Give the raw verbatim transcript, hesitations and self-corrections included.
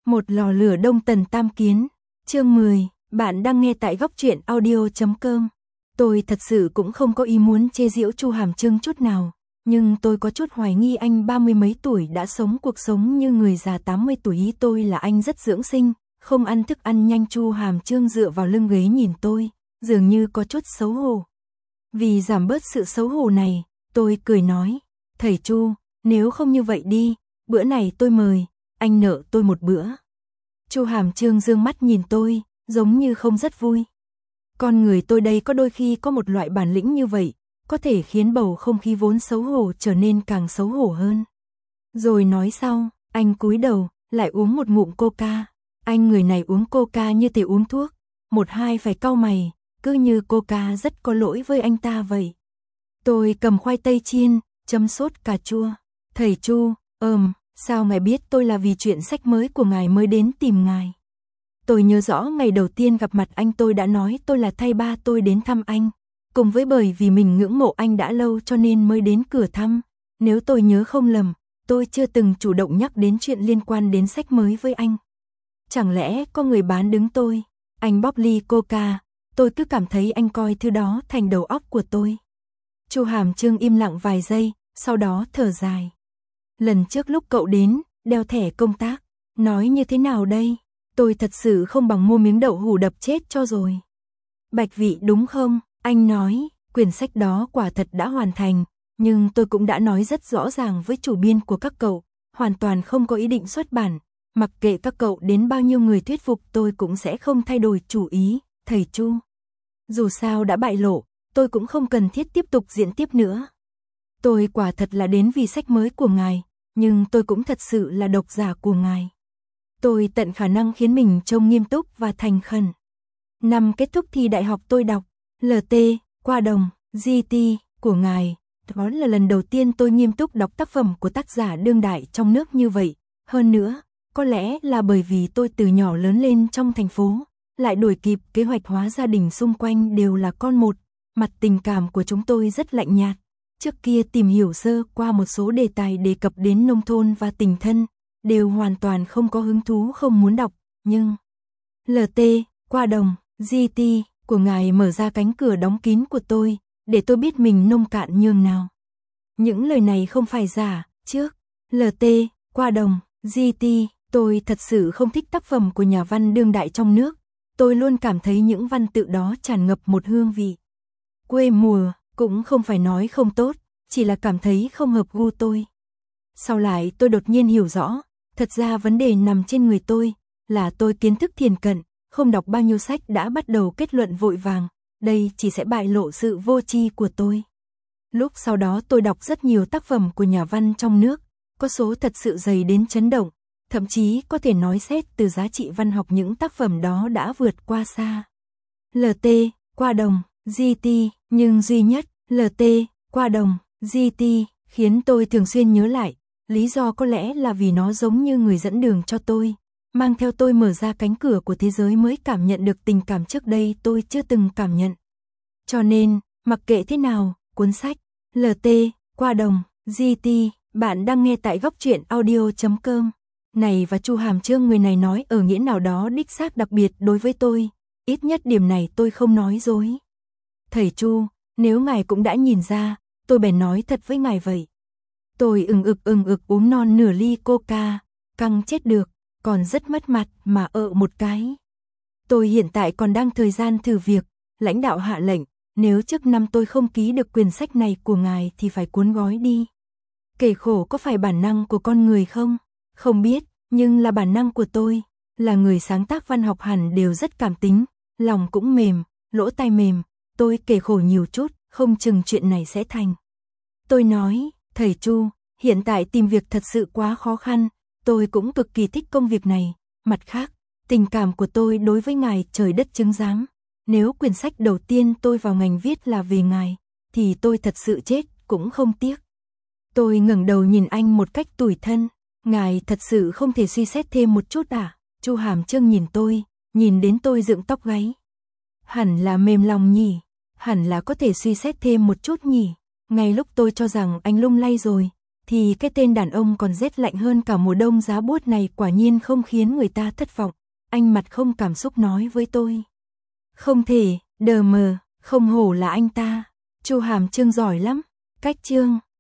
Một lò lửa đông tần tam kiến, chương mười, bạn đang nghe tại góc truyện audio chấm com. Tôi thật sự cũng không có ý muốn chê giễu Chu Hàm Trương chút nào, nhưng tôi có chút hoài nghi anh ba mươi mấy tuổi đã sống cuộc sống như người già tám mươi tuổi. Ý tôi là anh rất dưỡng sinh, không ăn thức ăn nhanh. Chu Hàm Trương dựa vào lưng ghế nhìn tôi, dường như có chút xấu hổ. Vì giảm bớt sự xấu hổ này, tôi cười nói, thầy Chu, nếu không như vậy đi, bữa này tôi mời, anh nợ tôi một bữa. Chu Hàm Trương dương mắt nhìn tôi, giống như không rất vui. Con người tôi đây có đôi khi có một loại bản lĩnh như vậy, có thể khiến bầu không khí vốn xấu hổ trở nên càng xấu hổ hơn. Rồi nói sau, anh cúi đầu, lại uống một ngụm coca. Anh người này uống coca như thể uống thuốc, một hai phải cau mày, cứ như coca rất có lỗi với anh ta vậy. Tôi cầm khoai tây chiên, chấm sốt cà chua. Thầy Chu, ừm, sao ngài biết tôi là vì chuyện sách mới của ngài mới đến tìm ngài? Tôi nhớ rõ ngày đầu tiên gặp mặt anh tôi đã nói tôi là thay ba tôi đến thăm anh. Cùng với bởi vì mình ngưỡng mộ anh đã lâu cho nên mới đến cửa thăm. Nếu tôi nhớ không lầm, tôi chưa từng chủ động nhắc đến chuyện liên quan đến sách mới với anh. Chẳng lẽ có người bán đứng tôi? Anh bóp ly coca, tôi cứ cảm thấy anh coi thứ đó thành đầu óc của tôi. Chu Hàm Trương im lặng vài giây, sau đó thở dài. Lần trước lúc cậu đến, đeo thẻ công tác, nói như thế nào đây? Tôi thật sự không bằng mua miếng đậu hũ đập chết cho rồi. Bạch vị đúng không? Anh nói, quyển sách đó quả thật đã hoàn thành, nhưng tôi cũng đã nói rất rõ ràng với chủ biên của các cậu, hoàn toàn không có ý định xuất bản, mặc kệ các cậu đến bao nhiêu người thuyết phục tôi cũng sẽ không thay đổi chủ ý, thầy Chu. Dù sao đã bại lộ, tôi cũng không cần thiết tiếp tục diễn tiếp nữa. Tôi quả thật là đến vì sách mới của ngài, nhưng tôi cũng thật sự là độc giả của ngài. Tôi tận khả năng khiến mình trông nghiêm túc và thành khẩn. Năm kết thúc thi đại học tôi đọc lờ tê, Qua Đồng, giê tê của ngài. Đó là lần đầu tiên tôi nghiêm túc đọc tác phẩm của tác giả đương đại trong nước như vậy. Hơn nữa, có lẽ là bởi vì tôi từ nhỏ lớn lên trong thành phố, lại đuổi kịp kế hoạch hóa gia đình xung quanh đều là con một, mặt tình cảm của chúng tôi rất lạnh nhạt. Trước kia tìm hiểu sơ qua một số đề tài đề cập đến nông thôn và tình thân, đều hoàn toàn không có hứng thú không muốn đọc, nhưng lờ tê, Qua Đồng, giê tê của ngài mở ra cánh cửa đóng kín của tôi, để tôi biết mình nông cạn nhường nào. Những lời này không phải giả, trước lờ tê, Qua Đồng, giê tê, tôi thật sự không thích tác phẩm của nhà văn đương đại trong nước, tôi luôn cảm thấy những văn tự đó tràn ngập một hương vị quê mùa, cũng không phải nói không tốt, chỉ là cảm thấy không hợp gu tôi. Sau lại tôi đột nhiên hiểu rõ, thật ra vấn đề nằm trên người tôi, là tôi kiến thức thiền cận, không đọc bao nhiêu sách đã bắt đầu kết luận vội vàng, đây chỉ sẽ bại lộ sự vô tri của tôi. Lúc sau đó tôi đọc rất nhiều tác phẩm của nhà văn trong nước, có số thật sự dày đến chấn động, thậm chí có thể nói xét từ giá trị văn học những tác phẩm đó đã vượt qua xa lờ tê, Qua Đồng, giê tê, nhưng duy nhất, lờ tê, Qua Đồng, giê tê, khiến tôi thường xuyên nhớ lại, lý do có lẽ là vì nó giống như người dẫn đường cho tôi, mang theo tôi mở ra cánh cửa của thế giới mới cảm nhận được tình cảm trước đây tôi chưa từng cảm nhận. Cho nên, mặc kệ thế nào, cuốn sách, lờ tê, Qua Đồng, giê tê, bạn đang nghe tại góc truyện audio chấm com. Này và Chu Hàm Trương người này nói ở nghĩa nào đó đích xác đặc biệt đối với tôi, ít nhất điểm này tôi không nói dối. Thầy Chu, nếu ngài cũng đã nhìn ra, tôi bèn nói thật với ngài vậy. Tôi ừng ực ừng ực uống non nửa ly coca, căng chết được, còn rất mất mặt mà ợ một cái. Tôi hiện tại còn đang thời gian thử việc, lãnh đạo hạ lệnh, nếu trước năm tôi không ký được quyển sách này của ngài thì phải cuốn gói đi. Kể khổ có phải bản năng của con người không? Không biết, nhưng là bản năng của tôi, là người sáng tác văn học hẳn đều rất cảm tính, lòng cũng mềm, lỗ tai mềm, tôi kể khổ nhiều chút, không chừng chuyện này sẽ thành. Tôi nói, thầy Chu, hiện tại tìm việc thật sự quá khó khăn, tôi cũng cực kỳ thích công việc này, mặt khác, tình cảm của tôi đối với ngài trời đất chứng giám, nếu quyển sách đầu tiên tôi vào ngành viết là về ngài, thì tôi thật sự chết, cũng không tiếc. Tôi ngẩng đầu nhìn anh một cách tủi thân, ngài thật sự không thể suy xét thêm một chút à? Chu Hàm Trương nhìn tôi, nhìn đến tôi dựng tóc gáy. Hẳn là mềm lòng nhỉ, hẳn là có thể suy xét thêm một chút nhỉ. Ngay lúc tôi cho rằng anh lung lay rồi, thì cái tên đàn ông còn rét lạnh hơn cả mùa đông giá buốt này quả nhiên không khiến người ta thất vọng. Anh mặt không cảm xúc nói với tôi. Không thể, đờ mờ, không hổ là anh ta. Chu Hàm Trương giỏi lắm. Cách Trương.